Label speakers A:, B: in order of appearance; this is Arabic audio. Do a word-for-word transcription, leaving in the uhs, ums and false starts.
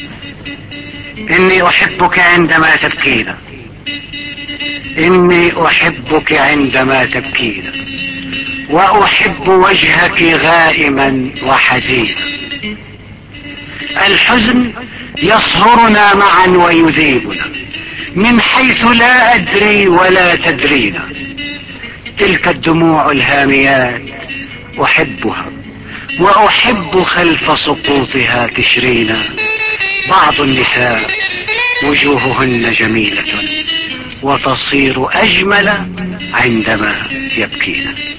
A: إني أحبك عندما تبكين، إني أحبك عندما تبكين، وأحب وجهك غائما وحزينا. الحزن يصهرنا معا ويذيبنا من حيث لا أدري ولا تدرينا. تلك الدموع الهاميات أحبها، وأحب خلف سقوطها تشرينا. بعض النساء وجوههن جميلة وتصير أجمل عندما يبكين.